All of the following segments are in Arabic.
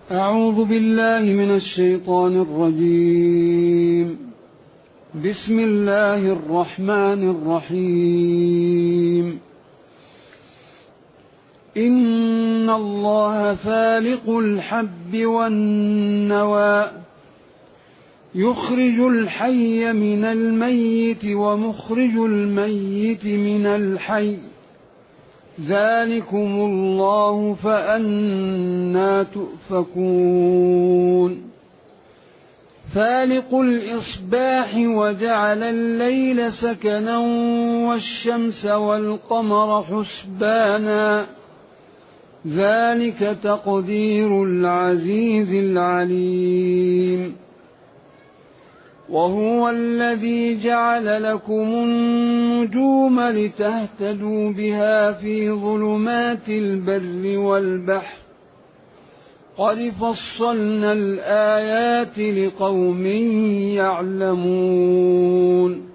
أعوذ بالله من الشيطان الرجيم. بسم الله الرحمن الرحيم. إن الله فالق الحب والنوى يخرج الحي من الميت ومخرج الميت من الحي ذلكم الله فأنى تؤفكون. فالق الإصباح وجعل الليل سكنا والشمس والقمر حسبانا ذلك تقدير العزيز العليم. وهو الذي جعل لكم النجوم لتهتدوا بها في ظلمات البر والبحر قد فصلنا الآيات لقوم يعلمون.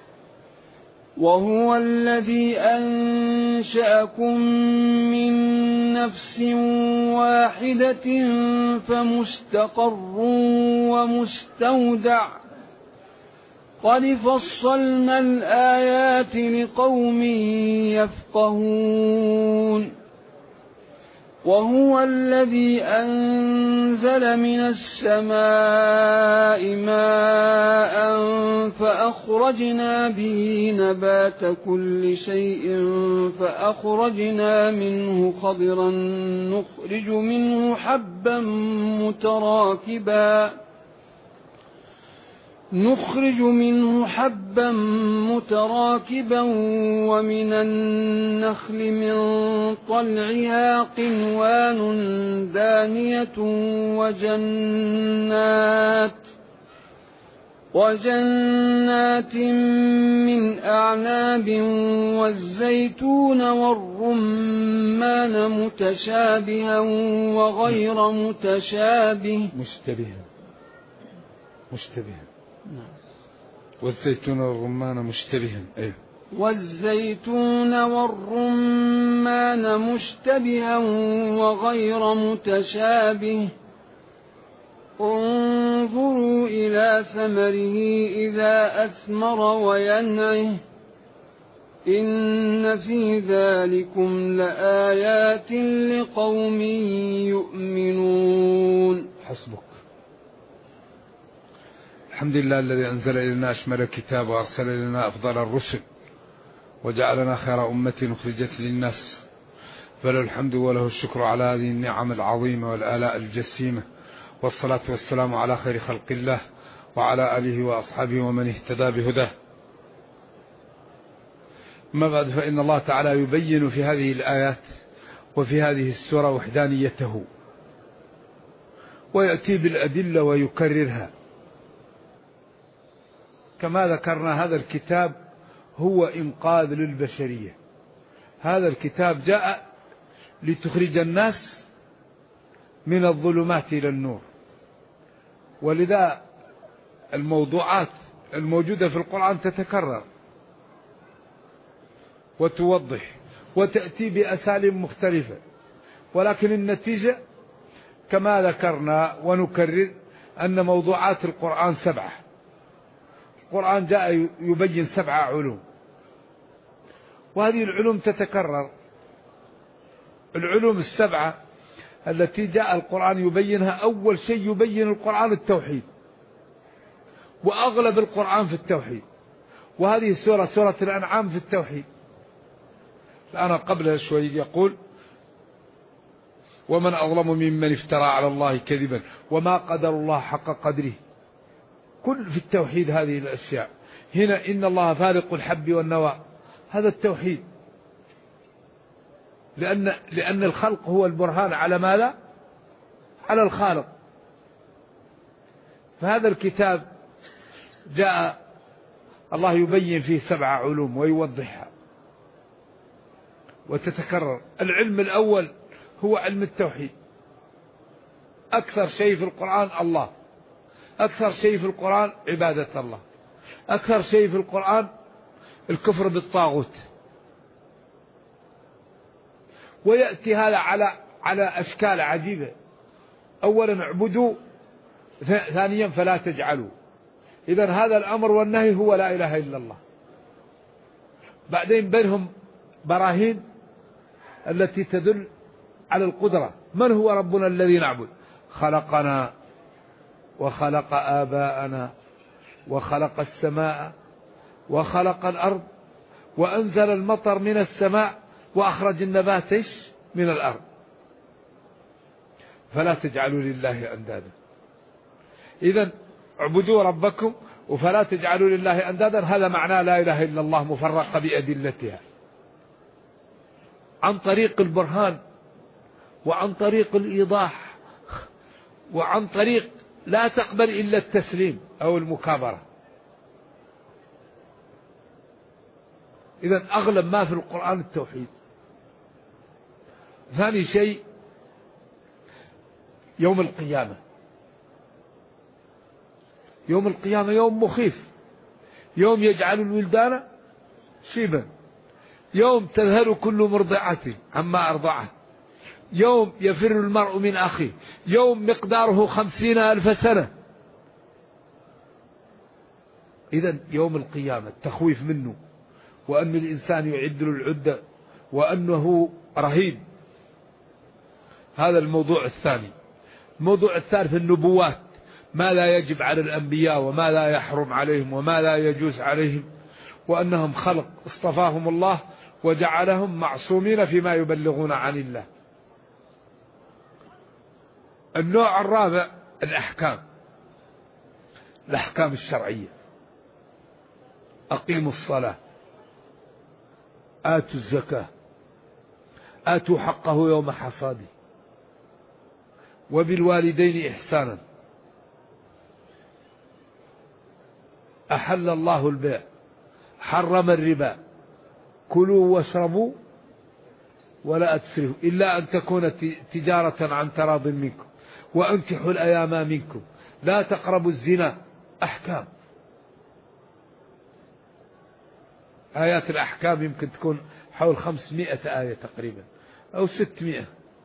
وهو الذي أنشأكم من نفس واحدة فمستقر ومستودع قد فصلنا الآيات لقوم يفقهون. وهو الذي أنزل من السماء ماء فأخرجنا به نبات كل شيء فأخرجنا منه خضرا نخرج منه حبا متراكبا ومن النخل من طلعها قنوان دانية وجنات من أعناب والزيتون والرمان متشابها وغير متشابه مشتبها والزيتون والرمان مشتبها والزيتون والرمان مشتبها وغير متشابه انظروا إلى ثمره إذا أثمر وينعه إن في ذلكم لآيات لقوم يؤمنون. حسبك. الحمد لله الذي أنزل إلينا أشمل الكتاب وأرسل إلينا أفضل الرسل وجعلنا خير أمة أخرجت للناس، فله الحمد وله الشكر على هذه النعم العظيمة والآلاء الجسيمة، والصلاة والسلام على خير خلق الله وعلى آله وأصحابه ومن اهتدى بهداه. ما بعد، فإن الله تعالى يبين في هذه الآيات وفي هذه السورة وحدانيته ويأتي بالأدلة ويكررها. كما ذكرنا هذا الكتاب هو إنقاذ للبشرية. هذا الكتاب جاء لتخرج الناس من الظلمات إلى النور، ولذا الموضوعات الموجودة في القرآن تتكرر وتوضح وتأتي بأساليب مختلفة، ولكن النتيجة كما ذكرنا ونكرر أن موضوعات القرآن 7. القرآن جاء يبين 7 علوم، وهذه العلوم تتكرر. العلوم 7 التي جاء القرآن يبينها، أول شيء يبين القرآن التوحيد، وأغلب القرآن في التوحيد، وهذه السورة سورة الأنعام في التوحيد. الآن قبلها شوي يقول: ومن أظلم ممن افترى على الله كذبا وما قدر الله حق قدره. كل في التوحيد هذه الأشياء. هنا إن الله فالق الحب والنوى، هذا التوحيد، لأن الخلق هو البرهان على ماذا؟ على الخالق. فهذا الكتاب جاء الله يبين فيه 7 علوم ويوضحها وتتكرر. العلم الأول هو علم التوحيد. أكثر شيء في القرآن الله، أكثر شيء في القرآن عبادة الله، أكثر شيء في القرآن الكفر بالطاغوت. ويأتي هذا على أشكال عجيبة. أولا اعبدوا، ثانيا فلا تجعلوا. إذن هذا الأمر والنهي هو لا إله إلا الله. بعدين بينهم براهين التي تدل على القدرة. من هو ربنا الذي نعبد؟ خلقنا وخلق آباءنا وخلق السماء وخلق الأرض وأنزل المطر من السماء وأخرج النبات من الأرض. فلا تجعلوا لله أندادا. إذن اعبدوا ربكم وفلا تجعلوا لله أندادا، هذا معناه لا إله إلا الله مفرقة بأدلتها عن طريق البرهان وعن طريق الإيضاح وعن طريق لا تقبل إلا التسليم أو المكابرة. إذن أغلب ما في القرآن التوحيد. ثاني شيء يوم القيامة. يوم القيامة يوم مخيف، يوم يجعل الولدان شيبا، يوم تذهل كل مرضعة عما أرضعت، يوم يفر المرء من أخيه، يوم مقداره 50,000 سنة. إذن يوم القيامة التخويف منه، وأن الإنسان يعد له العدة، وأنه رهيب. هذا الموضوع الثاني. الموضوع الثالث النبوات، ما لا يجب على الأنبياء وما لا يحرم عليهم وما لا يجوز عليهم، وأنهم خلق اصطفاهم الله وجعلهم معصومين فيما يبلغون عن الله. النوع الرابع الأحكام، الأحكام الشرعية. أقيموا الصلاة، آتوا الزكاة، آتوا حقه يوم حصاده، وبالوالدين إحسانا، أحل الله البيع، حرم الربا، كلوا واشربوا ولا أسرفوا إلا أن تكون تجارة عن تراض منكم، وأنكحوا الأيام منكم، لا تقربوا الزنا. أحكام. آيات الأحكام يمكن تكون حول 500 آية تقريبا أو 600.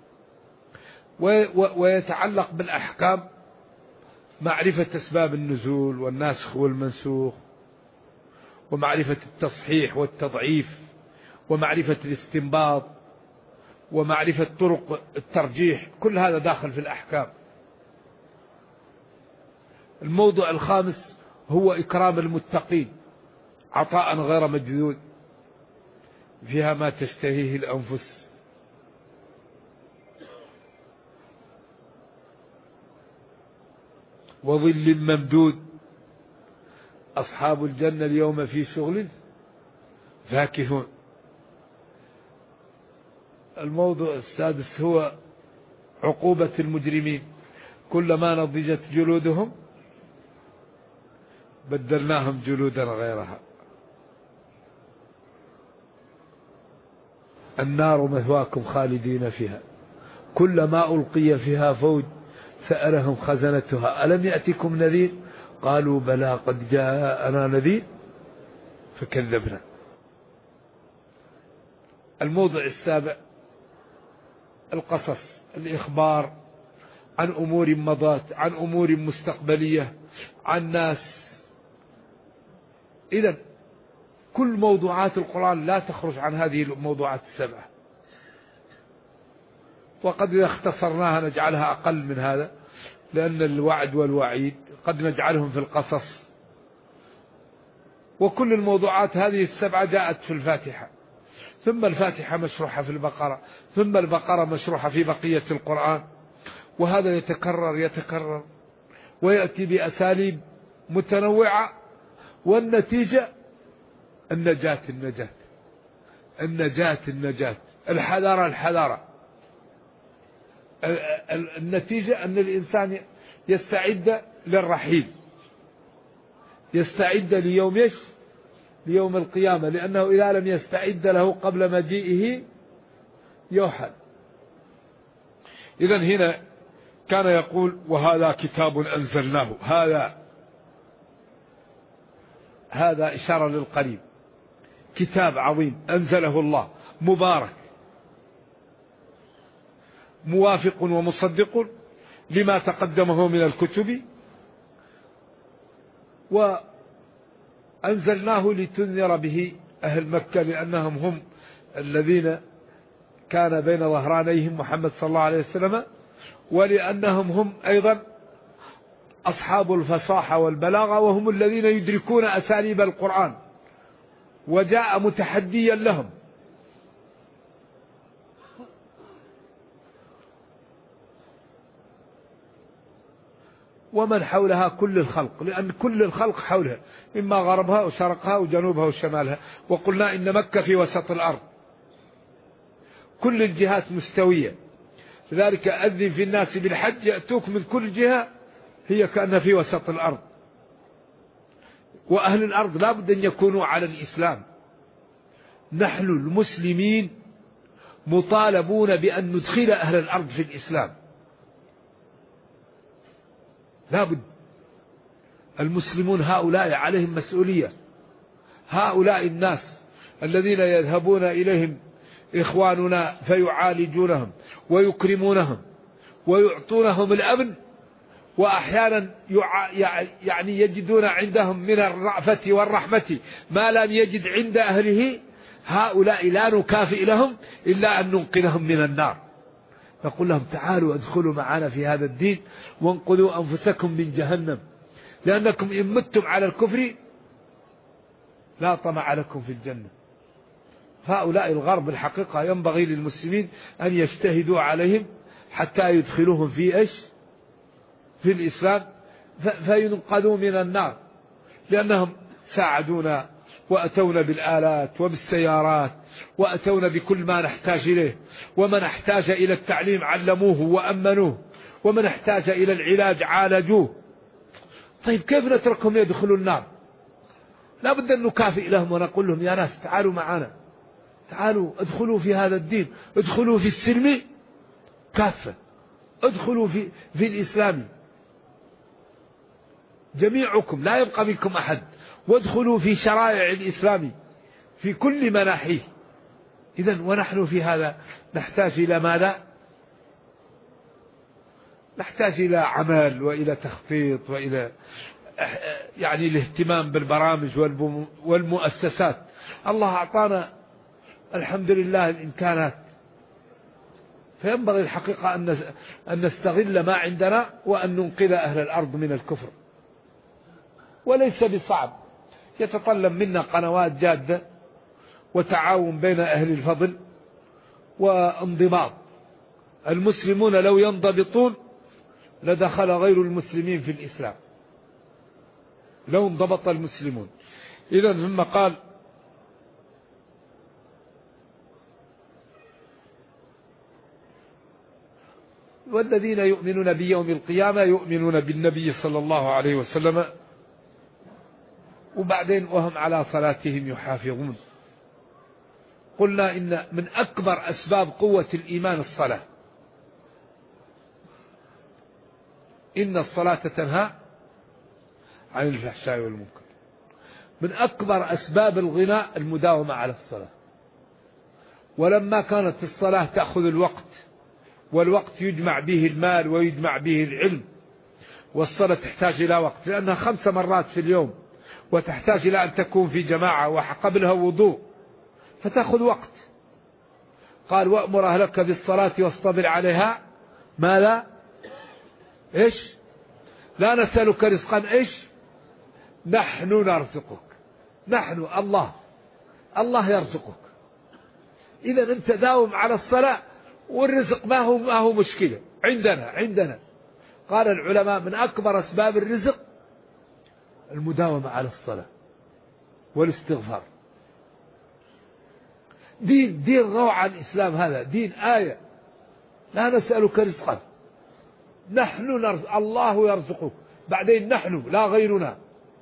ويتعلق بالأحكام معرفة أسباب النزول والناسخ والمنسوخ، ومعرفة التصحيح والتضعيف، ومعرفة الاستنباط، ومعرفة طرق الترجيح. كل هذا داخل في الأحكام. الموضوع الخامس هو إكرام المتقين، عطاء غير مجذوذ، فيها ما تشتهيه الأنفس. وظل ممدود، أصحاب الجنة اليوم في شغل فاكهون. الموضوع السادس هو عقوبة المجرمين، كلما نضجت جلودهم بدلناهم جلودا غيرها. النار مثواكم خالدين فيها، كلما ألقي فيها فوج سألهم خزنتها ألم يأتكم نذير قالوا بلى قد جاءنا نذير فكذبنا. الموضوع السابع القصص، الإخبار عن أمور مضت، عن أمور مستقبلية، عن ناس. إذن كل موضوعات القرآن لا تخرج عن هذه الموضوعات السبعة، وقد إذا اختصرناها نجعلها أقل من هذا، لأن الوعد والوعيد قد نجعلهم في القصص. وكل الموضوعات هذه السبعة جاءت في الفاتحة، ثم الفاتحة مشروحة في البقرة، ثم البقرة مشروحة في بقية القرآن، وهذا يتكرر ويأتي بأساليب متنوعة، والنتيجة النجاة الحذارة. النتيجة أن الإنسان يستعد للرحيل، يستعد ليوم القيامة، لأنه إذا لم يستعد له قبل مجيئه يوحل. إذن هنا كان يقول وهذا كتاب أنزلناه، هذا إشارة للقريب، كتاب عظيم أنزله الله مبارك موافق ومصدق لما تقدمه من الكتب، وأنزلناه لتنذر به أهل مكة، لأنهم هم الذين كان بين ظهرانيهم محمد صلى الله عليه وسلم، ولأنهم هم أيضا أصحاب الفصاحة والبلاغة، وهم الذين يدركون أساليب القرآن، وجاء متحديا لهم. ومن حولها كل الخلق، لأن كل الخلق حولها، إما غربها وشرقها وجنوبها وشمالها. وقلنا إن مكة في وسط الأرض، كل الجهات مستوية، لذلك أذن في الناس بالحج يأتوك من كل جهة، هي كأنها في وسط الأرض. وأهل الأرض لا بد أن يكونوا على الإسلام. نحن المسلمين مطالبون بأن ندخل أهل الأرض في الإسلام، لا بد. المسلمون هؤلاء عليهم مسؤولية، هؤلاء الناس الذين يذهبون إليهم إخواننا فيعالجونهم ويكرمونهم ويعطونهم الأمن، وأحيانا يعني يجدون عندهم من الرأفة والرحمة ما لم يجد عند أهله. هؤلاء لا نكافئ لهم إلا أن ننقذهم من النار، نقول لهم تعالوا ادخلوا معنا في هذا الدين وانقذوا أنفسكم من جهنم، لأنكم إن متم على الكفر لا طمع لكم في الجنة. هؤلاء الغرب الحقيقة ينبغي للمسلمين أن يجتهدوا عليهم حتى يدخلوهم في إيش؟ في الإسلام، فينقذوا من النار، لأنهم ساعدونا وأتونا بالآلات وبالسيارات، وأتونا بكل ما نحتاج إليه، ومن احتاج إلى التعليم علموه وأمنوه، ومن احتاج إلى العلاج عالجوه. طيب كيف نتركهم يدخلوا النار؟ لا بد أن نكافئ لهم ونقول لهم يا ناس تعالوا معنا، تعالوا ادخلوا في هذا الدين، ادخلوا في السلم كافة، ادخلوا في الإسلام جميعكم، لا يبقى منكم أحد، وادخلوا في شرائع الإسلام في كل مناحيه. إذن ونحن في هذا نحتاج إلى ماذا؟ نحتاج إلى عمل وإلى تخطيط وإلى يعني الاهتمام بالبرامج والمؤسسات. الله أعطانا الحمد لله الإمكانات، فينبغي الحقيقة أن نستغل ما عندنا وأن ننقذ أهل الأرض من الكفر. وليس بصعب، يتطلب منا قنوات جادة وتعاون بين أهل الفضل وانضباط. المسلمون لو ينضبطون لدخل غير المسلمين في الإسلام، لو انضبط المسلمون. إذن ثم قال والذين يؤمنون بيوم القيامة يؤمنون بالنبي صلى الله عليه وسلم، وبعدين وهم على صلاتهم يحافظون. قلنا إن من أكبر أسباب قوة الإيمان الصلاة، إن الصلاة تنهى عن الفحشاء والمنكر. من أكبر أسباب الغنى المداومة على الصلاة. ولما كانت الصلاة تأخذ الوقت، والوقت يجمع به المال ويجمع به العلم، والصلاة تحتاج إلى وقت، لأنها 5 مرات في اليوم، وتحتاج إلى أن تكون في جماعة وقبلها وضوء، فتأخذ وقت. قال وأمر أهلك بالصلاة واصطبر عليها، ما لا إيش؟ لا نسألك رزقا إيش؟ نحن نرزقك. نحن الله يرزقك. إذا أنت داوم على الصلاة، والرزق ما هو مشكلة عندنا. قال العلماء من أكبر أسباب الرزق المداومة على الصلاة والاستغفار. دين روعة الإسلام، هذا دين آية. لا نسألك رزقا، نحن نرزق، الله يرزقك، بعدين نحن لا غيرنا.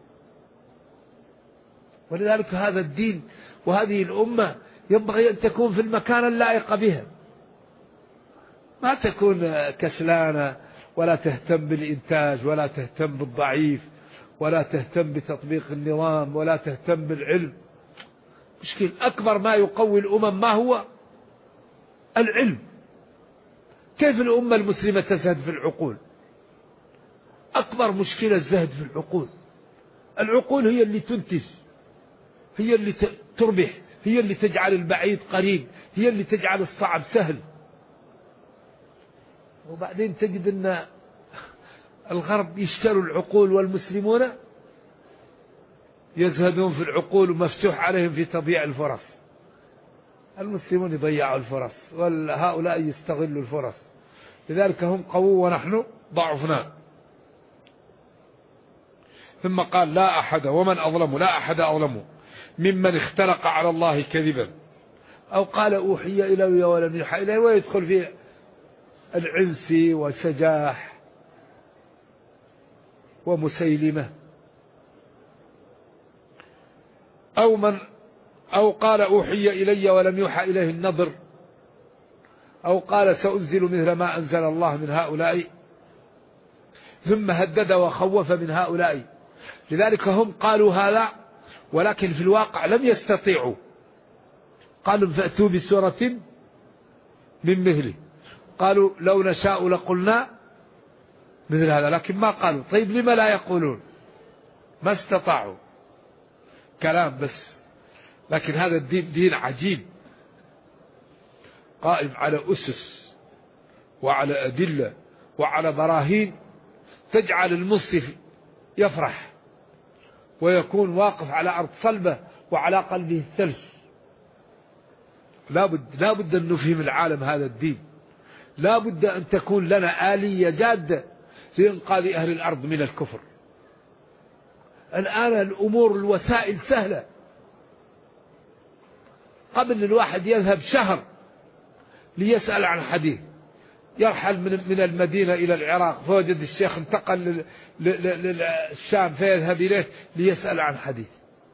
ولذلك هذا الدين وهذه الأمة ينبغي أن تكون في المكان اللائق بها، ما تكون كسلانة، ولا تهتم بالإنتاج، ولا تهتم بالضعيف، ولا تهتم بتطبيق النظام، ولا تهتم بالعلم. مشكلة أكبر ما يقوي الأمم ما هو؟ العلم. كيف الأمة المسلمة تزهد في العقول؟ أكبر مشكلة الزهد في العقول. العقول هي اللي تنتج، هي اللي تربح، هي اللي تجعل البعيد قريب، هي اللي تجعل الصعب سهل. وبعدين تجد أن الغرب يشتروا العقول والمسلمون يزهدون في العقول ومفتوح عليهم في تضييع الفرص. المسلمون يضيعوا الفرص وهؤلاء يستغلوا الفرص، لذلك هم قووا ونحن ضعفنا. ثم قال لا أحد ومن أظلم، لا أحد أظلم ممن اختلق على الله كذبا أو قال أوحي إلي ولم يوحى إليه، ويدخل في العنسي وسجاح ومسيلمة. أو قال أوحي إلي ولم يوحى إليه النضر، أو قال سأنزل مثل ما أنزل الله من هؤلاء، ثم هدد وخوف من هؤلاء. لذلك هم قالوا هذا ولكن في الواقع لم يستطيعوا. قالوا فأتوا بسورة من مثله، قالوا لو نشاء لقلنا مثل هذا، لكن ما قالوا. طيب لما لا يقولون؟ ما استطاعوا، كلام بس. لكن هذا الدين دين عجيب قائم على أسس وعلى أدلة وعلى براهين تجعل المنصف يفرح ويكون واقف على أرض صلبة وعلى قلبه الثلج. لا بد أن نفهم العالم هذا الدين، لا بد أن تكون لنا آلية جادة لإنقاذ أهل الأرض من الكفر. الآن الأمور الوسائل سهلة. قبل الواحد يذهب شهر ليسأل عن حديث، يرحل من المدينة إلى العراق، فوجد الشيخ انتقل للشام فيذهب إليه ليسأل عن حديث.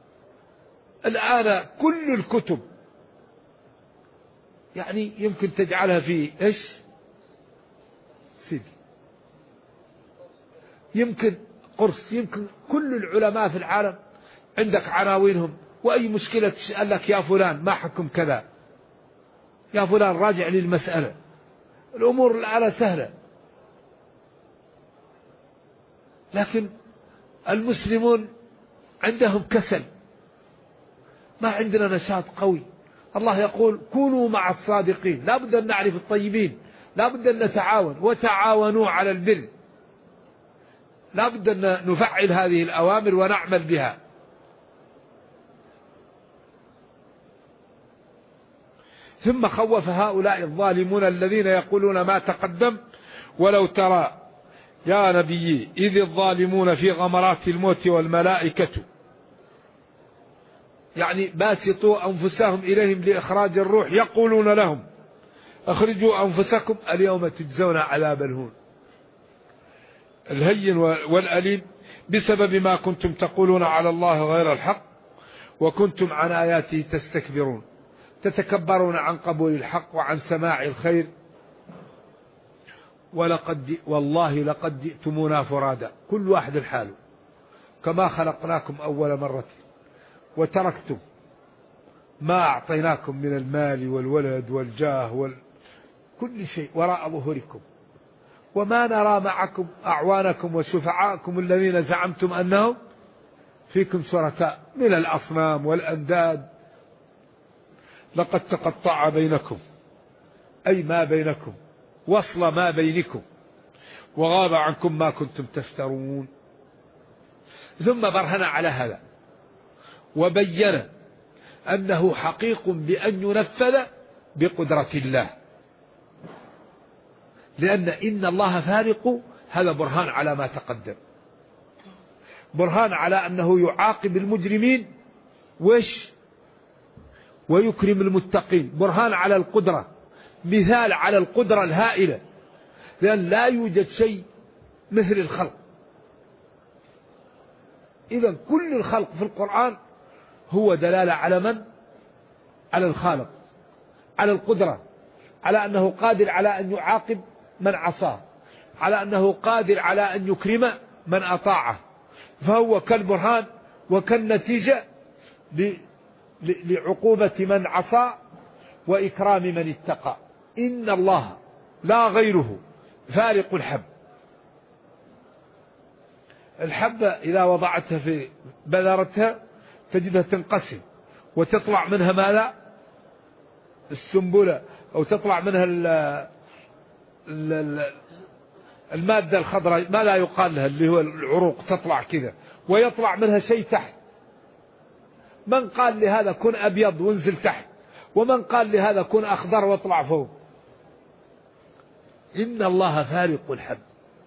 الآن كل الكتب يعني يمكن تجعلها في إيش سيدي، يمكن قرص، يمكن كل العلماء في العالم عندك عناوينهم، وأي مشكلة تسأل لك يا فلان ما حكم كذا، يا فلان راجع للمسألة. الأمور الآن سهلة. لكن المسلمون عندهم كسل، ما عندنا نشاط قوي. الله يقول كونوا مع الصادقين، لا بد أن نعرف الطيبين، لا بد أن نتعاون، وتعاونوا على البر. لا بد أن نفعل هذه الأوامر ونعمل بها. ثم خوف هؤلاء الظالمون الذين يقولون ما تقدم ولو ترى يا نبي إذ الظالمون في غمرات الموت والملائكة يعني باسطوا أنفسهم إليهم لإخراج الروح يقولون لهم أخرجوا أنفسكم اليوم تجزون عذاب الهون. الهين والأليم بسبب ما كنتم تقولون على الله غير الحق وكنتم عن آياته تستكبرون، تتكبرون عن قبول الحق وعن سماع الخير. والله لقد جئتمونا فرادا، كل واحد الحال، كما خلقناكم أول مرة وتركتم ما أعطيناكم من المال والولد والجاه كل شيء وراء ظهوركم، وما نرى معكم أعوانكم وشفعاءكم الذين زعمتم أنهم فيكم شركاء من الأصنام والأنداد. لقد تقطع بينكم، أي ما بينكم، وصل ما بينكم، وغاب عنكم ما كنتم تفترون. ثم برهن على هذا وبين أنه حقيق بأن ينفذ بقدرة الله، لأن إن الله فارق، هذا برهان على ما تقدم، برهان على أنه يعاقب المجرمين ويكرم المتقين، برهان على القدرة، مثال على القدرة الهائلة، لأن لا يوجد شيء مثل الخلق. إذا كل الخلق في القرآن هو دلالة على من؟ على الخالق، على القدرة، على أنه قادر على أن يعاقب من عصاه، على أنه قادر على أن يكرم من أطاعه. فهو كالبرهان وكالنتيجة لعقوبة من عصى وإكرام من اتقى. إن الله لا غيره فارق الحب. الحبة إذا وضعتها في بذرتها تجدها تنقسم وتطلع منها ماذا؟ السنبلة، أو تطلع منها المادة الخضراء، ما لا يقال لها، اللي هو العروق، تطلع كذا ويطلع منها شيء تحت. من قال لهذا كن أبيض وانزل تحت، ومن قال لهذا كن أخضر واطلع فوق. إن الله فارق الحب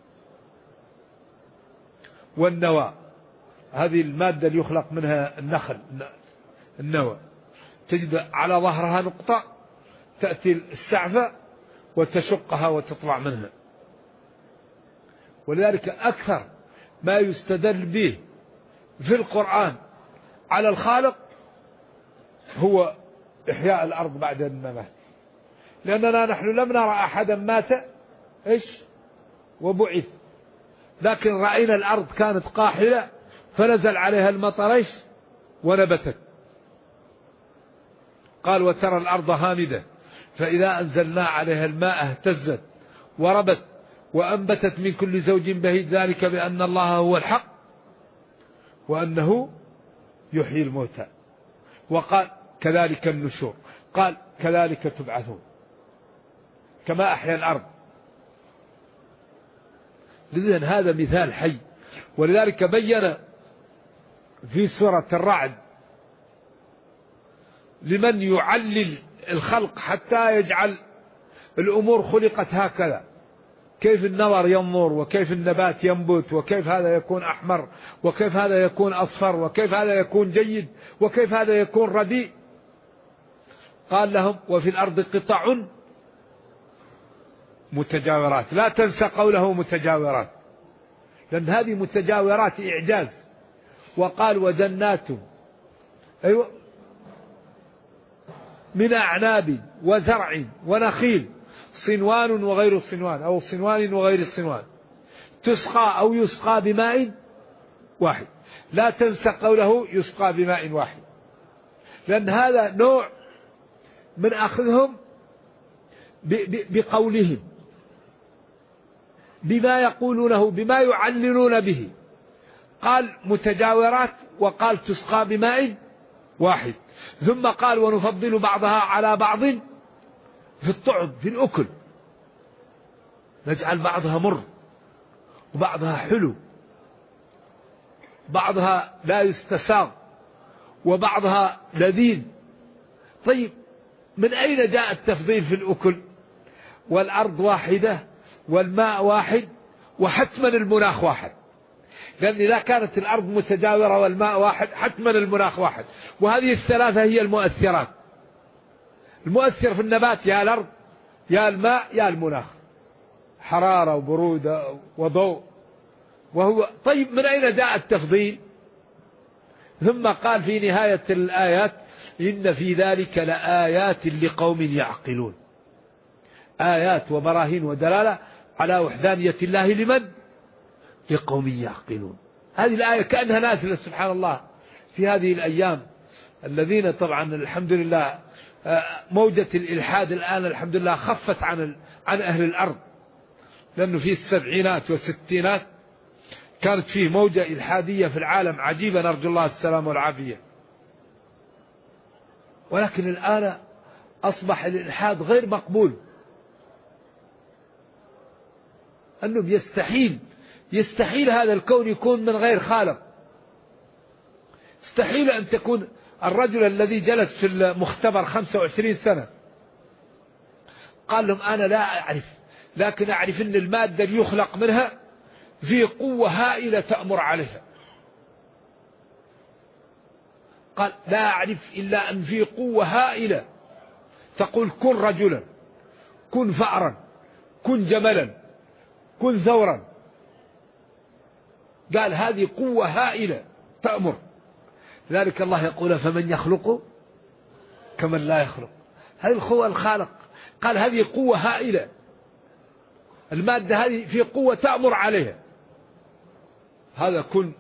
والنوى، هذه المادة اللي يخلق منها النخل، النوى، تجد على ظهرها نقطة، تأتي السعفة وتشقها وتطلع منها. ولذلك أكثر ما يستدل به في القرآن على الخالق هو إحياء الأرض بعد الممات، لأننا نحن لم نرى أحدا مات وبعث، لكن رأينا الأرض كانت قاحلة فنزل عليها المطر ونبتت. قال وترى الأرض هامدة فإذا أنزلنا عليها الماء اهتزت وربت وأنبتت من كل زوج بهيج، ذلك بأن الله هو الحق وأنه يحيي الموتى. وقال كذلك النشور، قال كذلك تبعثون، كما أحيا الأرض. لذلك هذا مثال حي. ولذلك بين في سورة الرعد لمن يعلل الخلق حتى يجعل الأمور خلقت هكذا، كيف النظر ينظر، وكيف النبات ينبت، وكيف هذا يكون أحمر، وكيف هذا يكون أصفر، وكيف هذا يكون جيد، وكيف هذا يكون رديء. قال لهم وفي الأرض قطع متجاورات، لا تنسى قوله متجاورات، لأن هذه متجاورات إعجاز. وقال وجنات من أعناب وزرع ونخيل صنوان وغير الصنوان، أو صنوان وغير الصنوان، تسقى أو يسقى بماء واحد. لا تنسى قوله يسقى بماء واحد، لأن هذا نوع من أخذهم بقولهم، بما يقولونه، بما يعللون به. قال متجاورات، وقال تسقى بماء واحد، ثم قال ونفضل بعضها على بعض في الطعم، في الأكل، نجعل بعضها مر وبعضها حلو، بعضها لا يستساغ وبعضها لذيذ. طيب من أين جاء التفضيل في الأكل؟ والأرض واحدة والماء واحد وحتما المناخ واحد، لأن إذا كانت الأرض متجاورة والماء واحد حتما المناخ واحد. وهذه الثلاثة هي المؤثرات. المؤثر في النبات يا الأرض يا الماء يا المناخ، حرارة وبرودة وضوء. وهو طيب من أين جاء التفضيل؟ ثم قال في نهاية الآيات إن في ذلك لآيات لقوم يعقلون، آيات وبراهين ودلالة على وحدانية الله لمن؟ لقوم يعقلون. هذه الآية كأنها نازلة سبحان الله في هذه الأيام. الذين طبعا الحمد لله موجة الإلحاد الآن الحمد لله خفت عن أهل الأرض، لأنه في السبعينات والستينات كانت فيه موجة إلحادية في العالم عجيبة، نرجو الله السلام والعافية. ولكن الآن أصبح الإلحاد غير مقبول، أنه يستحيل هذا الكون يكون من غير خالق. يستحيل أن تكون الرجل الذي جلس في المختبر 25 سنة قال لهم أنا لا أعرف، لكن أعرف أن المادة اللي يخلق منها في قوة هائلة تأمر عليها. قال لا أعرف إلا أن في قوة هائلة تقول كن رجلا، كن فأرا، كن جملا، كن ثورا. قال هذه قوة هائلة تأمر. ذلك الله يقول فمن يخلق كمن لا يخلق. هذه القوة الخالق. قال هذه قوة هائلة، المادة هذه في قوة تأمر عليها. هذا كن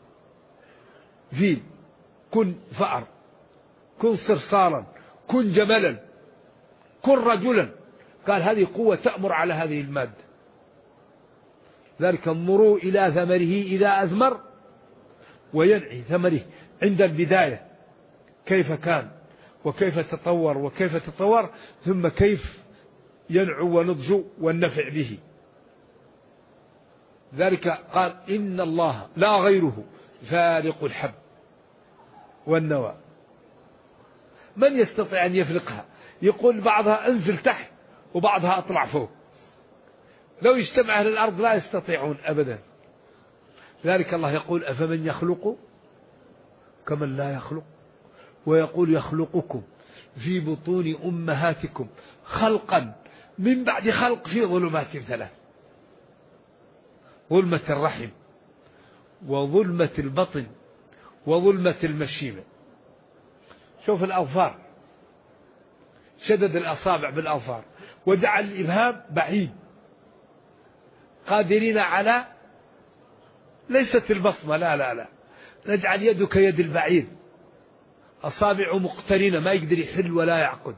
فيل، كن فأر، كن صرصارا، كن جملا، كن رجلا. قال هذه قوة تأمر على هذه المادة. ذلك انظروا إلى ثمره إذا أثمر وينعي ثمره عند البداية كيف كان وكيف تطور ثم كيف ينعو ونضج والنفع به. ذلك قال إن الله لا غيره فارق الحب والنوى. من يستطيع أن يفرقها؟ يقول بعضها انزل تحت وبعضها اطلع فوق. لو اجتمع أهل الأرض لا يستطيعون أبدا. ذلك الله يقول أفمن يخلق كمن لا يخلق، ويقول يخلقكم في بطون أمهاتكم خلقا من بعد خلق في ظلمات ثلاث: ظلمة الرحم وظلمة البطن وظلمة المشيمة. شوف الأظفار، شدد الأصابع بالأظفار وجعل الإبهام بعيد، قادرين على ليست البصمة، لا نجعل يدك يد البعير، أصابع مقترنة ما يقدر يحل ولا يعقد.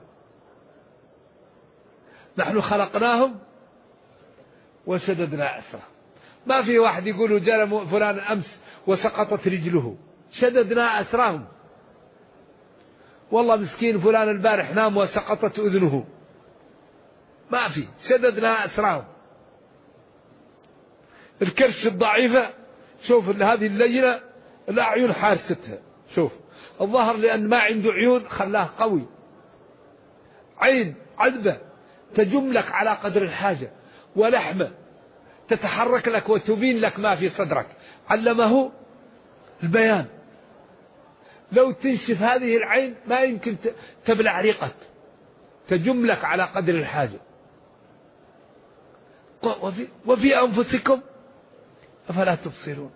نحن خلقناهم وشددنا أسره. ما في واحد يقول جاء فلان أمس وسقطت رجله، شددنا أسرهم. والله مسكين فلان البارح نام وسقطت أذنه، ما في، شددنا أسرهم. الكرش الضعيفة شوف هذه الليلة الأعين حارستها، شوف الظهر لأن ما عنده عيون خلاه قوي، عين عذبة تجملك على قدر الحاجة، ولحمة تتحرك لك وتبين لك ما في صدرك، علمه البيان. لو تنشف هذه العين ما يمكن تبلع ريقك، تجملك على قدر الحاجة. وفي أنفسكم أفلا تبصرون.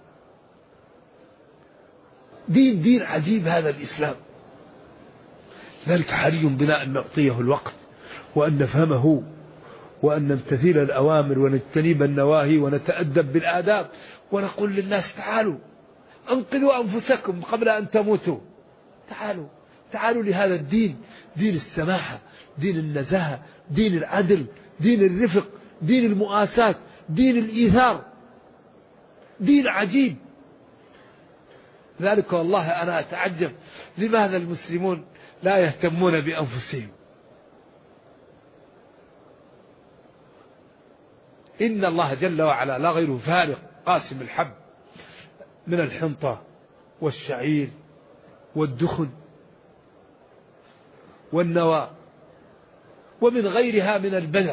دين عجيب هذا الإسلام. ذلك حري بنا أن نعطيه الوقت وأن نفهمه وأن نمتثل الأوامر ونجتنب النواهي ونتأدب بالآداب، ونقول للناس تعالوا أنقذوا أنفسكم قبل أن تموتوا، تعالوا لهذا الدين، دين السماحة، دين النزاهة، دين العدل، دين الرفق، دين المؤاساة، دين الإيثار، دين عجيب. ذلك والله أنا أتعجب لماذا المسلمون لا يهتمون بأنفسهم. إن الله جل وعلا لا غيره فارق قاسم الحب من الحنطة والشعير والدخن والنوى ومن غيرها من البذر،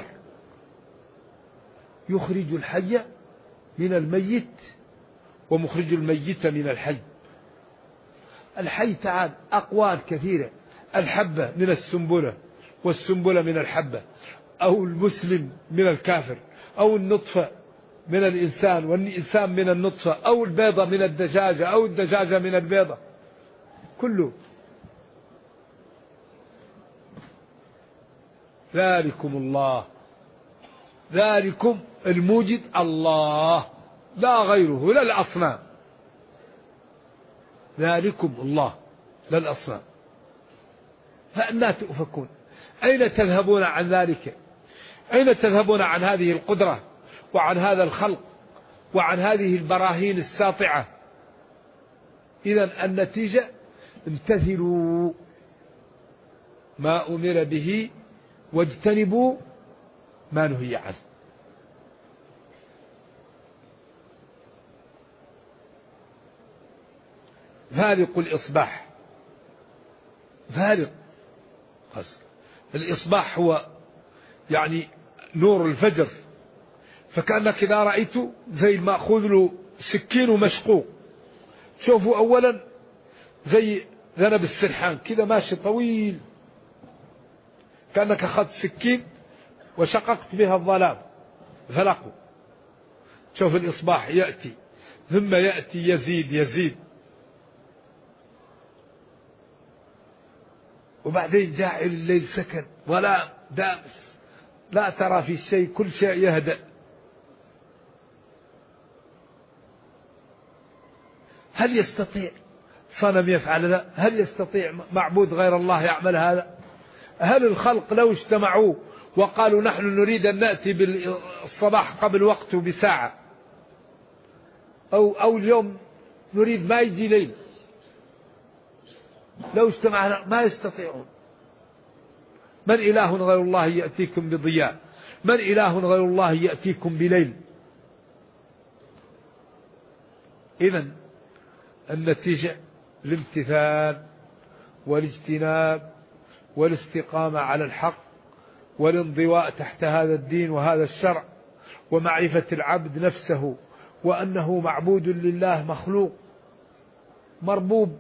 يخرج الحي من الميت ومخرج الميت من الحي. الحي تعال أقوال كثيرة، الحبة من السنبلة والسنبلة من الحبة، أو المسلم من الكافر، أو النطفة من الإنسان والإنسان من النطفة، أو البيضة من الدجاجة أو الدجاجة من البيضة، كله. ذلكم الله، ذلكم الموجد الله لا غيره، لا الأصنام. ذلكم الله لا الأصنام. فأنا تؤفكون؟ أين تذهبون عن ذلك؟ أين تذهبون عن هذه القدرة وعن هذا الخلق وعن هذه البراهين الساطعة؟ إذن النتيجة امتثلوا ما أمر به واجتنبوا ما نهي عنه. فارق الإصباح، فارق الإصباح هو يعني نور الفجر، فكأنك إذا رأيته زي المأخوذ له سكين ومشقوق. شوفوا أولا زي ذنب السرحان كذا ماشي طويل، كأنك أخذت سكين وشققت بها الظلام فلقوا. شوف الإصباح يأتي ثم يأتي يزيد وبعدين جاعل الليل سكن ولا دامس، لا ترى في شيء، كل شيء يهدأ. هل يستطيع صنم يفعل هذا؟ هل يستطيع معبود غير الله يعمل هذا؟ هل الخلق لو اجتمعوا وقالوا نحن نريد أن نأتي بالصباح قبل وقته بساعة أو اليوم نريد ما يجي ليل، لو اجتمعنا ما يستطيعون. من إله غير الله يأتيكم بضياء؟ من إله غير الله يأتيكم بليل؟ إذن النتيجة الامتثال والاجتناب والاستقامة على الحق والانضواء تحت هذا الدين وهذا الشرع، ومعرفة العبد نفسه وأنه معبود لله، مخلوق مربوب،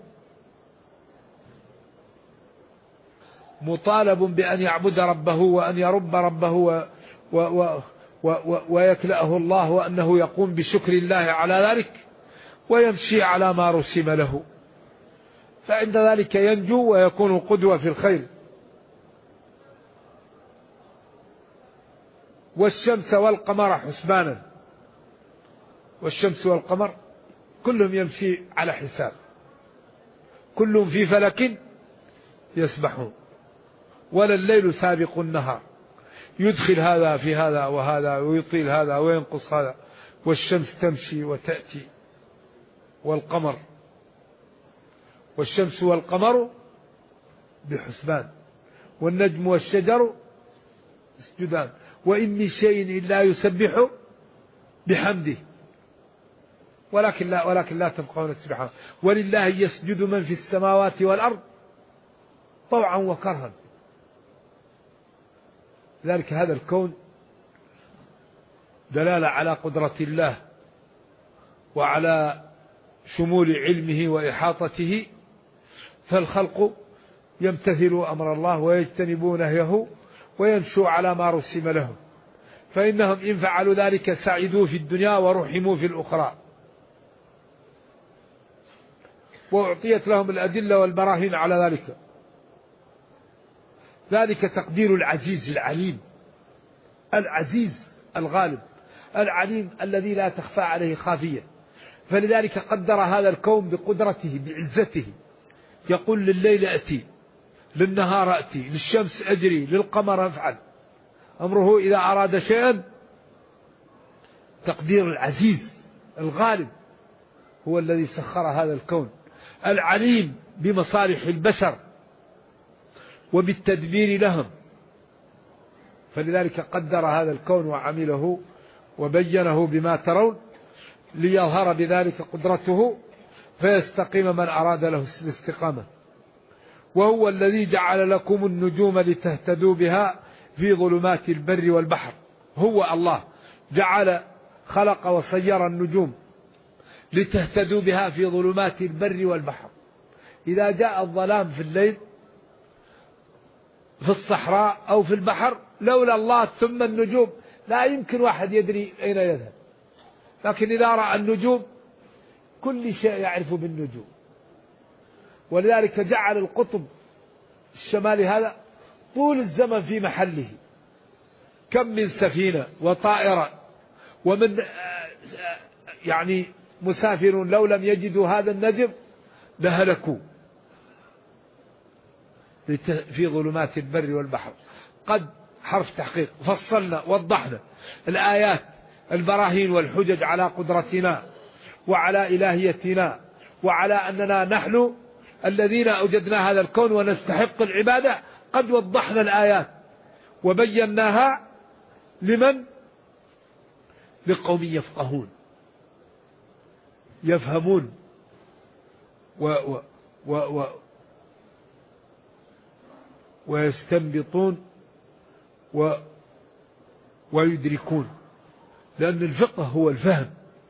مطالب بأن يعبد ربه وأن يرب ربه ويكلأه الله، وأنه يقوم بشكر الله على ذلك ويمشي على ما رسم له، فعند ذلك ينجو ويكون قدوة في الخير. والشمس والقمر حسبانا، والشمس والقمر كلهم يمشي على حساب، كلهم في فلك يسبحون، ولا الليل سابق النهار، يدخل هذا في هذا وهذا ويطيل هذا وينقص هذا، والشمس تمشي وتأتي والقمر، والشمس والقمر بحسبان، والنجم والشجر يسجدان، وإن من شيء إلا يسبح بحمده ولكن لا تفقهون تسبيحهم، ولله يسجد من في السماوات والأرض طوعا وكرها. ذلك هذا الكون دلالة على قدرة الله وعلى شمول علمه وإحاطته، فالخلق يمتثلوا أمر الله ويجتنبوا نهيه ويمشوا على ما رسم لهم، فإنهم إن فعلوا ذلك سعدوا في الدنيا ورحموا في الأخرى، وأعطيت لهم الأدلة والبراهين على ذلك. ذلك تقدير العزيز العليم، العزيز الغالب العليم الذي لا تخفى عليه خافية، فلذلك قدر هذا الكون بقدرته بعزته، يقول لليل أتي، للنهار أتي، للشمس أجري، للقمر أفعل، أمره إذا أراد شيئا. تقدير العزيز الغالب هو الذي سخر هذا الكون، العليم بمصالح البشر وبالتدبير لهم، فلذلك قدر هذا الكون وعمله وبينه بما ترون ليظهر بذلك قدرته فيستقيم من أراد له الاستقامة. وهو الذي جعل لكم النجوم لتهتدوا بها في ظلمات البر والبحر. هو الله جعل خلق وصير النجوم لتهتدوا بها في ظلمات البر والبحر. إذا جاء الظلام في الليل في الصحراء أو في البحر لولا الله ثم النجوم لا يمكن واحد يدري أين يذهب، لكن إذا رأى النجوم كل شيء يعرف بالنجوم. ولذلك جعل القطب الشمالي هذا طول الزمن في محله، كم من سفينة وطائرة ومن يعني مسافر لو لم يجدوا هذا النجم لهلكوا في ظلمات البر والبحر. قد حرف تحقيق، فصلنا وضحنا الآيات البراهين والحجج على قدرتنا وعلى إلهيتنا وعلى أننا نحن الذين أوجدنا هذا الكون ونستحق العبادة. قد وضحنا الآيات وبيناها لمن؟ لقوم يفقهون يفهمون ويستنبطون ويدركون، لأن الفقه هو الفهم،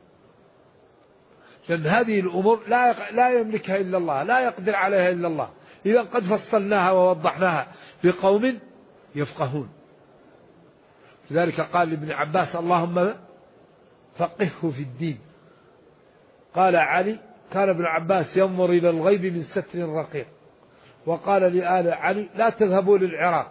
لأن هذه الأمور لا يملكها إلا الله، لا يقدر عليها إلا الله. إذا قد فصلناها ووضحناها لقوم يفقهون. لذلك قال لابن عباس اللهم فقهه في الدين. قال علي كان ابن عباس ينظر إلى الغيب من ستر رقيق. وقال لآل علي لا تذهبوا للعراق،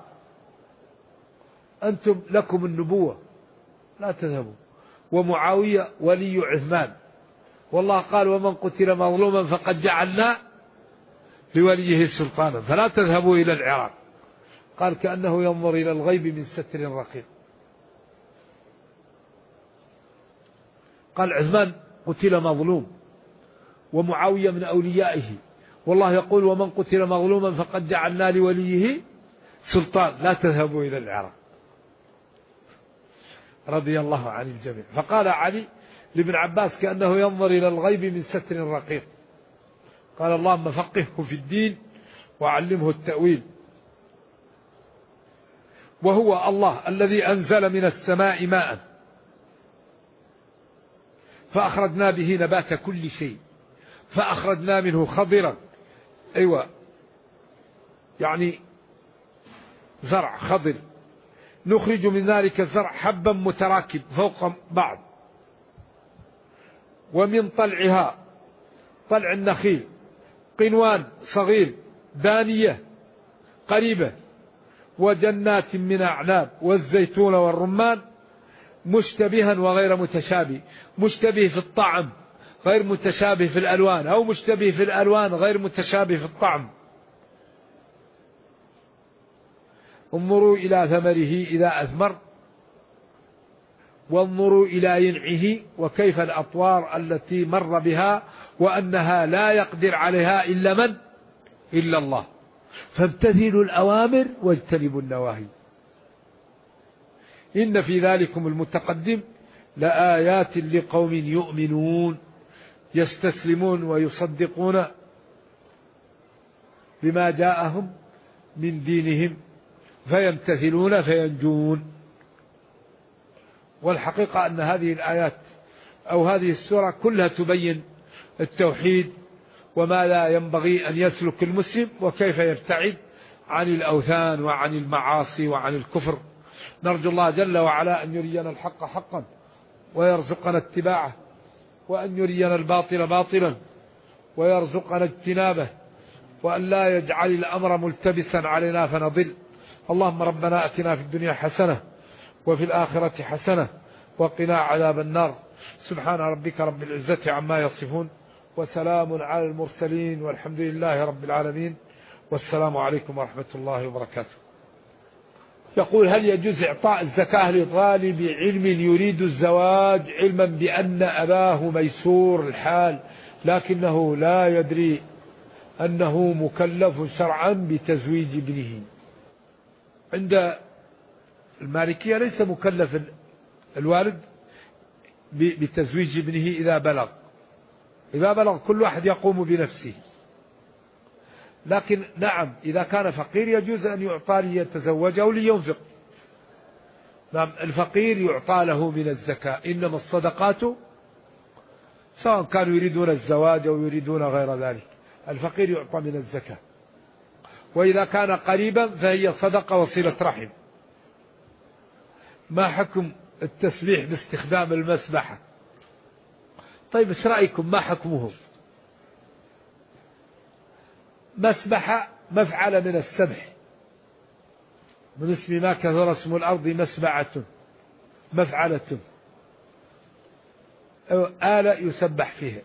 أنتم لكم النبوة لا تذهبوا. ومعاوية ولي عثمان، والله قال ومن قتل مظلوما فقد جعلنا لوليه سلطانا فلا تذهبوا إلى العراق. قال كأنه ينظر إلى الغيب من ستر رقيق. قال عثمان قتل مظلوم، ومعاوية من أوليائه، والله يقول ومن قتل مظلوما فقد جعلنا لوليه سلطان لا تذهبوا إلى العراق، رضي الله عن الجميع. فقال علي لابن عباس كأنه ينظر إلى الغيب من ستر رقيق، قال اللهم فقهه في الدين وعلمه التأويل. وهو الله الذي أنزل من السماء ماء فأخرجنا به نبات كل شيء، فأخرجنا منه خضرا، أيوة يعني زرع خضر، نخرج من ذلك الزرع حبا متراكب فوق بعض، ومن طلعها طلع النخيل قنوان صغير دانية قريبة، وجنات من أعناب والزيتون والرمان مشتبها وغير متشابه، مشتبه في الطعم غير متشابه في الألوان، أو مشتبه في الألوان غير متشابه في الطعم. انظروا إلى ثمره إذا أثمر، وانظروا إلى ينعه وكيف الأطوار التي مر بها، وأنها لا يقدر عليها إلا من؟ إلا الله. فامتثلوا الأوامر واجتنبوا النواهي. إن في ذلكم المتقدم لآيات لقوم يؤمنون يستسلمون ويصدقون بما جاءهم من دينهم فيمتثلون فينجون. والحقيقة أن هذه الآيات أو هذه السورة كلها تبين التوحيد وما لا ينبغي أن يسلك المسلم، وكيف يبتعد عن الأوثان وعن المعاصي وعن الكفر. نرجو الله جل وعلا أن يرينا الحق حقا ويرزقنا اتباعه، وأن يرينا الباطل باطلا ويرزقنا اجتنابه، وأن لا يجعل الأمر ملتبسا علينا فنضل. اللهم ربنا أتنا في الدنيا حسنة وفي الآخرة حسنة وقنا عذاب النار. سبحان ربك رب العزة عما يصفون، وسلام على المرسلين، والحمد لله رب العالمين، والسلام عليكم ورحمة الله وبركاته. يقول: هل يجوز إعطاء الزكاة لطالب علم يريد الزواج علما بأن أباه ميسور الحال لكنه لا يدري أنه مكلف شرعا بتزويج ابنه؟ عند المالكية ليس مكلف الوالد بتزويج ابنه إذا بلغ كل واحد يقوم بنفسه، لكن نعم إذا كان فقير يجوز أن يعطى ليتزوج أو لينفق. نعم الفقير يعطى له من الزكاة، إنما الصدقات سواء كانوا يريدون الزواج أو يريدون غير ذلك، الفقير يعطى من الزكاة. وإذا كان قريبا فهي صدقة وصلة رحم. ما حكم التسبيح باستخدام المسبحة؟ طيب ايش رأيكم، ما حكمه؟ مسبحة مفعلة من السبح، من اسم ما كثر اسم الأرض مسبعة، مفعلة آلة يسبح فيها.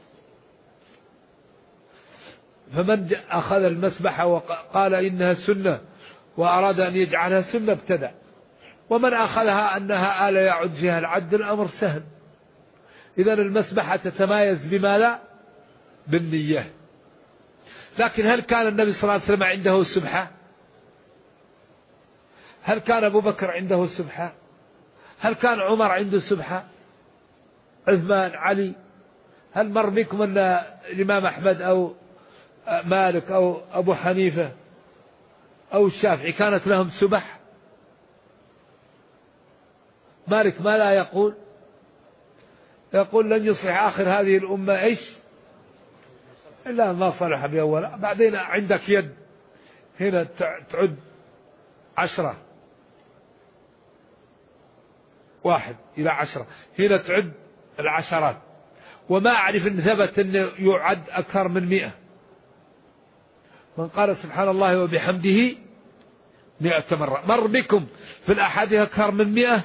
فمن أخذ المسبحة وقال إنها سنة وأراد أن يجعلها سنة ابتدع، ومن أخذها أنها آلة يعد فيها العد الأمر سهل. إذن المسبحة تتمايز بما لا بالنية. لكن هل كان النبي صلى الله عليه وسلم عنده سبحة؟ هل كان أبو بكر عنده سبحة؟ هل كان عمر عنده سبحة؟ عثمان، علي؟ هل مر بكم أن الإمام أحمد أو مالك أو أبو حنيفة أو الشافعي كانت لهم سبح؟ مالك ما لا يقول لن يصلح آخر هذه الأمة إيش إلا ما صلح بأولا. بعدين عندك يد هنا تعد 10، 1 إلى 10، هنا تعد العشرات، وما أعرف أن ثبت أنه يعد أكثر من 100. من قال سبحان الله وبحمده 100 مرة. مر بكم في الأحاديث أكثر من 100؟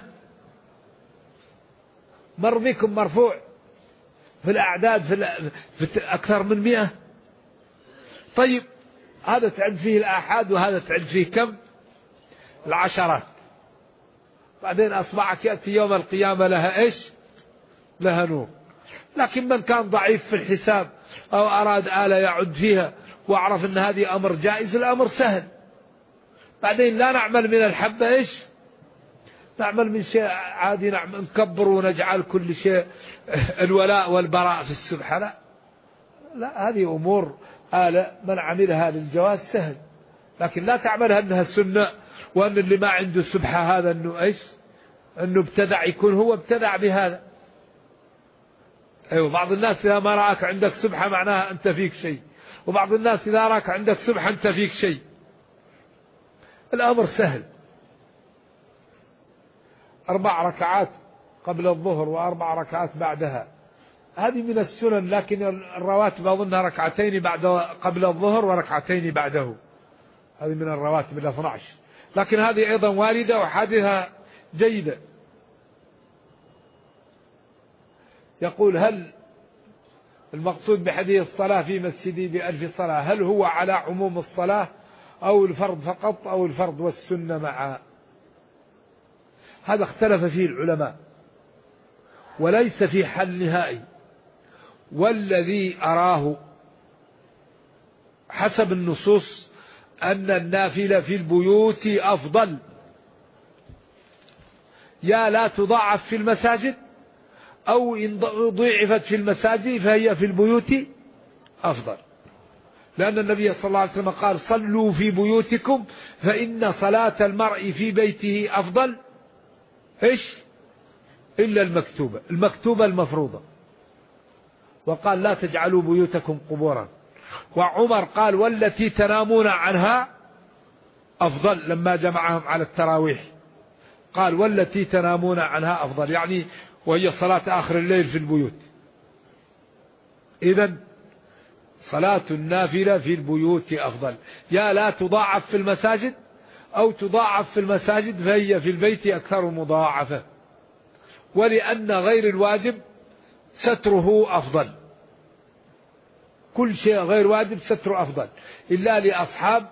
مر بكم مرفوع في الأعداد في أكثر من 100؟ طيب هذا تعد فيه الآحاد وهذا تعد فيه كم؟ العشرات. بعدين أصبعك يأتي يوم القيامة لها إيش؟ لها نور. لكن من كان ضعيف في الحساب أو أراد آلة يعد فيها وأعرف أن هذه أمر جائز، الأمر سهل. بعدين لا نعمل من الحبة إيش؟ نعمل من شيء عادي، نكبر ونجعل كل شيء الولاء والبراء في السبحة. لا، هذه أمور آلة من عملها للجواز سهل، لكن لا تعملها أنها السنة، وأن اللي ما عنده سبحة هذا أنه إيش؟ أنه ابتدع، يكون هو ابتدع بهذا. أيوة، بعض الناس إذا ما رأك عندك سبحة معناها أنت فيك شيء، وبعض الناس إذا رأك عندك سبحة أنت فيك شيء. الأمر سهل. 4 ركعات قبل الظهر و4 ركعات بعدها، هذه من السنن، لكن الرواتب أظنها ركعتين قبل الظهر وركعتين بعده، هذه من الرواتب 12، لكن هذه أيضا واردة وحادثة جيدة. يقول: هل المقصود بحديث الصلاة في مسجدي ب1000 صلاة هل هو على عموم الصلاة أو الفرض فقط أو الفرض والسنة معا؟ هذا اختلف فيه العلماء وليس في حل نهائي، والذي أراه حسب النصوص أن النافلة في البيوت أفضل، يا لا تضاعف في المساجد، أو إن ضعفت في المساجد فهي في البيوت أفضل، لأن النبي صلى الله عليه وسلم قال: صلوا في بيوتكم فإن صلاة المرء في بيته أفضل إيش؟ إلا المكتوبة المفروضة. وقال: لا تجعلوا بيوتكم قبورا. وعمر قال: والتي تنامون عنها أفضل، لما جمعهم على التراويح قال: والتي تنامون عنها أفضل، يعني وهي صلاة آخر الليل في البيوت. إذن صلاة النافلة في البيوت أفضل، يا لا تضاعف في المساجد أو تضاعف في المساجد فهي في البيت أكثر مضاعفة. ولأن غير الواجب ستره أفضل، كل شيء غير واجب ستره أفضل، إلا لأصحاب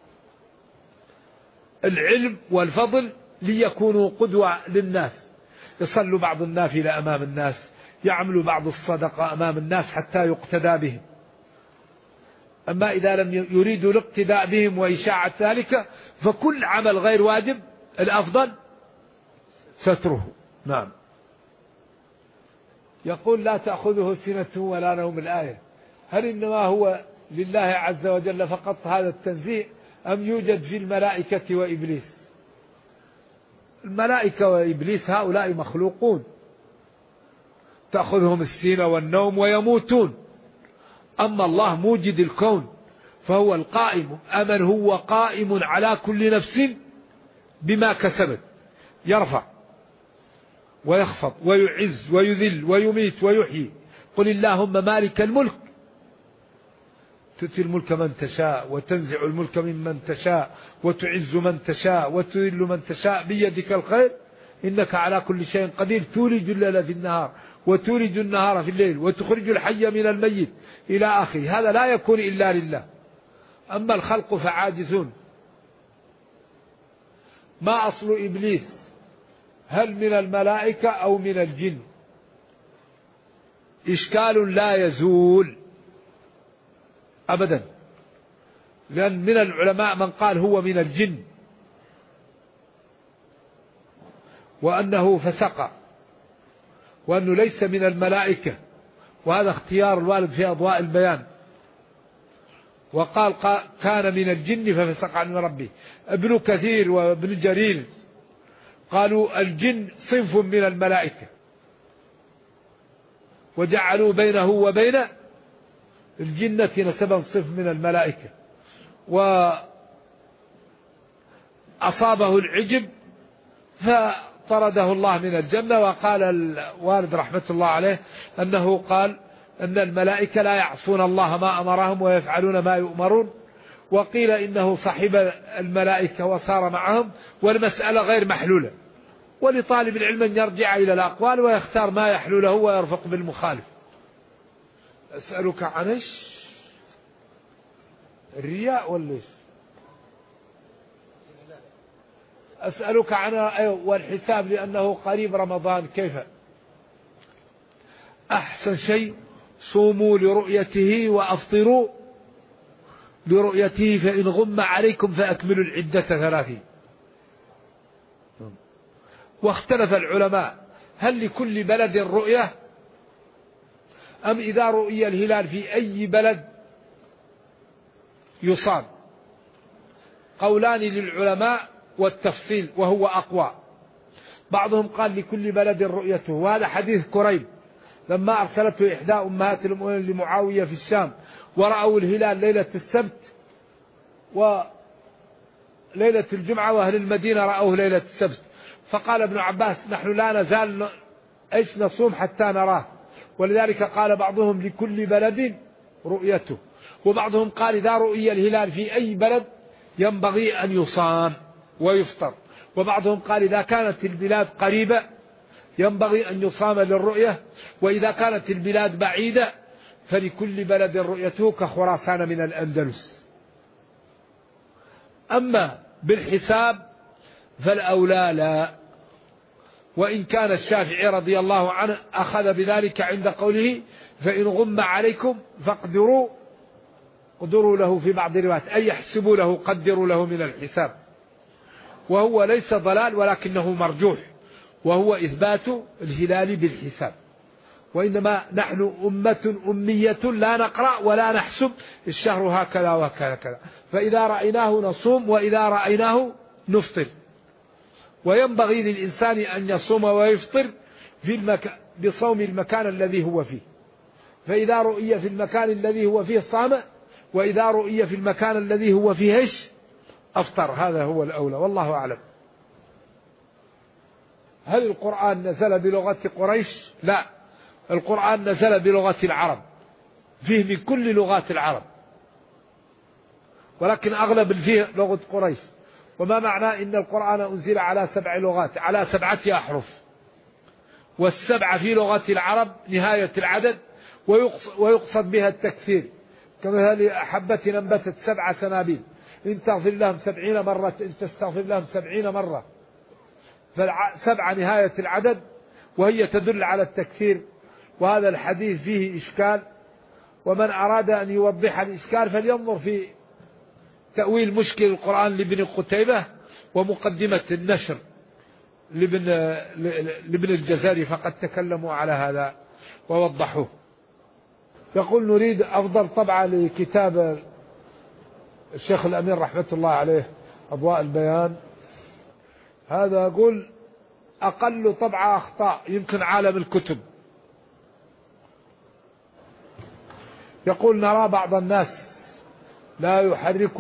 العلم والفضل ليكونوا قدوة للناس، يصلوا بعض النافلة أمام الناس، يعملوا بعض الصدقة أمام الناس حتى يقتدى بهم. أما إذا لم يريدوا الاقتداء بهم وإشاعة ذلك فكل عمل غير واجب الأفضل ستره. نعم. يقول: لا تأخذه سنة ولا نوم، الآية هل إنما هو لله عز وجل فقط هذا التنزيه، أم يوجد في الملائكة وإبليس؟ الملائكة وإبليس هؤلاء مخلوقون تأخذهم السنة والنوم ويموتون، أما الله موجد الكون فهو القائم. أمن هو قائم على كل نفس بما كسبت، يرفع ويخفض ويعز ويذل ويميت ويحيي. قل اللهم مالك الملك تؤتي الملك من تشاء وتنزع الملك ممن تشاء وتعز من تشاء وتذل من تشاء بيدك الخير إنك على كل شيء قدير. تولج الليل في النهار وتولج النهار في الليل وتخرج الحي من الميت إلى آخره. هذا لا يكون إلا لله. أما الخلق فعاجزون. ما أصل إبليس؟ هل من الملائكة أو من الجن؟ إشكال لا يزول أبدا، لأن من العلماء من قال هو من الجن وأنه فسق وأنه ليس من الملائكة، وهذا اختيار الوالد في أضواء البيان. وقال كان من الجن ففسق عن ربه. ابن كثير وابن جرير قالوا الجن صنف من الملائكة، وجعلوا بينه وبين الجنة نسبا صنف من الملائكة، وأصابه العجب فطرده الله من الجنة. وقال الوالد رحمة الله عليه أنه قال أن الملائكة لا يعصون الله ما أمرهم ويفعلون ما يؤمرون، وقيل إنه صاحب الملائكة وصار معهم، والمسألة غير محلولة، ولطالب العلم أن يرجع إلى الأقوال ويختار ما يحلو له ويرفق بالمخالف. أسألك عن إيش؟ الرياء ولا إيش؟ أسألك عن والحساب لأنه قريب رمضان كيف؟ أحسن شيء صوموا لرؤيته وأفطروا لرؤيته فإن غم عليكم فأكملوا العدة 30. واختلف العلماء هل لكل بلد رؤية أم إذا رؤي الهلال في أي بلد يصام؟ قولان للعلماء والتفصيل وهو أقوى. بعضهم قال لكل بلد رؤيته، وهذا حديث كريب لما أرسلته إحدى أمهات المؤمنين لمعاوية في الشام ورأوا الهلال ليلة السبت وليلة الجمعة، وأهل المدينة رأوه ليلة السبت، فقال ابن عباس نحن لا نزال نصوم حتى نراه. ولذلك قال بعضهم لكل بلد رؤيته، وبعضهم قال إذا رؤي الهلال في أي بلد ينبغي أن يصام ويفطر، وبعضهم قال إذا كانت البلاد قريبة ينبغي أن يصام للرؤية، وإذا كانت البلاد بعيدة فلكل بلد رؤيته كخراسان من الأندلس. أما بالحساب فالأولى لا، وإن كان الشافعي رضي الله عنه أخذ بذلك عند قوله فإن غم عليكم فاقدروا له في بعض الروايات أي يحسبوا له قدروا له من الحساب، وهو ليس ضلال ولكنه مرجوح، وهو إثبات الهلال بالحساب. وإنما نحن أمة أمية لا نقرأ ولا نحسب الشهر هكذا وهكذا، فإذا رأيناه نصوم وإذا رأيناه نفطر. وينبغي للإنسان أن يصوم ويفطر بصوم المكان الذي هو فيه، فإذا رؤي في المكان الذي هو فيه صام، وإذا رؤي في المكان الذي هو فيه أفطر. هذا هو الأولى والله أعلم. هل القرآن نزل بلغة قريش؟ لا، القرآن نزل بلغة العرب، فيه من كل لغات العرب، ولكن أغلب فيه لغة قريش. وما معنى إن القرآن أنزل على 7 لغات على 7 أحرف، والسبعة في لغة العرب نهاية العدد، ويقصد بها التكثير، كمثل حبة أنبتت 7 سنابل إن تغفر لهم 70 مرة إن تستغفر لهم 70 مرة، فالسبعة نهاية العدد، وهي تدل على التكثير. وهذا الحديث فيه إشكال، ومن أراد أن يوضح الإشكال فلينظر في تأويل مشكل القرآن لابن قتيبة ومقدمة النشر لابن الجزري، فقد تكلموا على هذا ووضحوه. يقول نريد أفضل طبعة لكتاب الشيخ الأمين رحمة الله عليه أضواء البيان. هذا يقول أقل طبعة أخطاء يمكن عالم الكتب. يقول نرى بعض الناس لا يحرك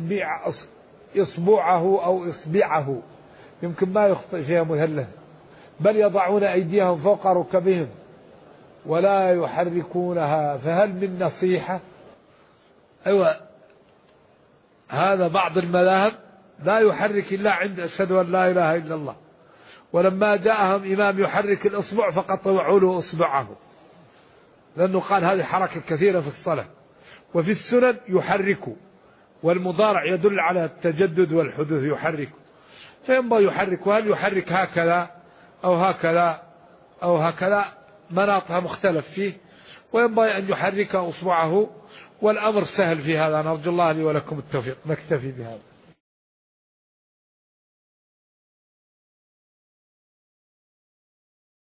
إصبعه أو إصبعه، يمكن ما يخطئ فيها مثلث، بل يضعون أيديهم فوق ركبهم ولا يحركونها، فهل من نصيحة؟ أيوة، هذا بعض المذاهب لا يحرك إلا عند أشهد أن لا إله إلا الله، ولما جاءهم إمام يحرك الإصبع فقطعوا له إصبعه، لأنه قال هذه حركة كثيرة في الصلاة. وفي السنن يحرك، والمضارع يدل على التجدد والحدوث، يحرك، فينبغي يحرك. وهل يحرك هكذا أو هكذا أو هكذا مناطها مختلف فيه، وينبغي أن يحرك أصبعه، والأمر سهل في هذا. نرجو الله لي ولكم التوفيق. نكتفي بهذا.